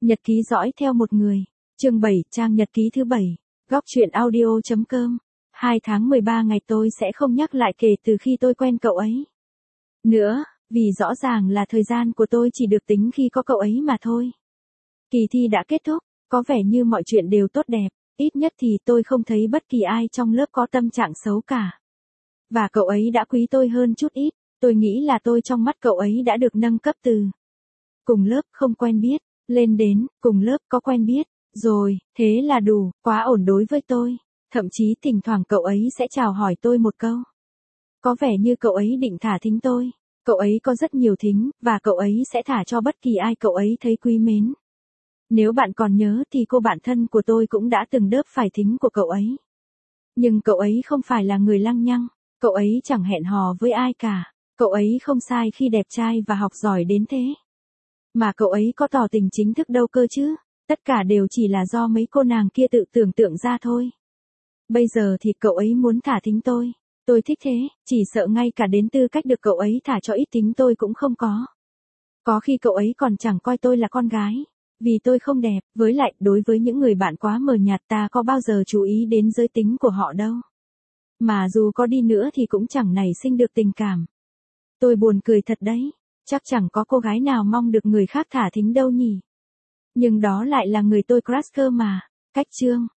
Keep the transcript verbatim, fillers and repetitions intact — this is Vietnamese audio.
Nhật ký dõi theo một người. Chương bảy, trang nhật ký thứ bảy. Góc truyện audio chấm com. hai tháng mười ba ngày tôi sẽ không nhắc lại kể từ khi tôi quen cậu ấy nữa, vì rõ ràng là thời gian của tôi chỉ được tính khi có cậu ấy mà thôi. Kỳ thi đã kết thúc, có vẻ như mọi chuyện đều tốt đẹp, ít nhất thì tôi không thấy bất kỳ ai trong lớp có tâm trạng xấu cả. Và cậu ấy đã quý tôi hơn chút ít, tôi nghĩ là tôi trong mắt cậu ấy đã được nâng cấp từ cùng lớp không quen biết, lên đến cùng lớp có quen biết, rồi, thế là đủ, quá ổn đối với tôi. Thậm chí thỉnh thoảng cậu ấy sẽ chào hỏi tôi một câu. Có vẻ như cậu ấy định thả thính tôi. Cậu ấy có rất nhiều thính, và cậu ấy sẽ thả cho bất kỳ ai cậu ấy thấy quý mến. Nếu bạn còn nhớ thì cô bạn thân của tôi cũng đã từng đớp phải thính của cậu ấy. Nhưng cậu ấy không phải là người lăng nhăng, cậu ấy chẳng hẹn hò với ai cả. Cậu ấy không sai khi đẹp trai và học giỏi đến thế. Mà cậu ấy có tỏ tình chính thức đâu cơ chứ. Tất cả đều chỉ là do mấy cô nàng kia tự tưởng tượng ra thôi. Bây giờ thì cậu ấy muốn thả thính tôi. Tôi thích thế, chỉ sợ ngay cả đến tư cách được cậu ấy thả cho ít thính tôi cũng không có. Có khi cậu ấy còn chẳng coi tôi là con gái. Vì tôi không đẹp, với lại đối với những người bạn quá mờ nhạt ta có bao giờ chú ý đến giới tính của họ đâu. Mà dù có đi nữa thì cũng chẳng nảy sinh được tình cảm. Tôi buồn cười thật đấy, chắc chẳng có cô gái nào mong được người khác thả thính đâu nhỉ. Nhưng đó lại là người tôi crush cơ mà. Cách chương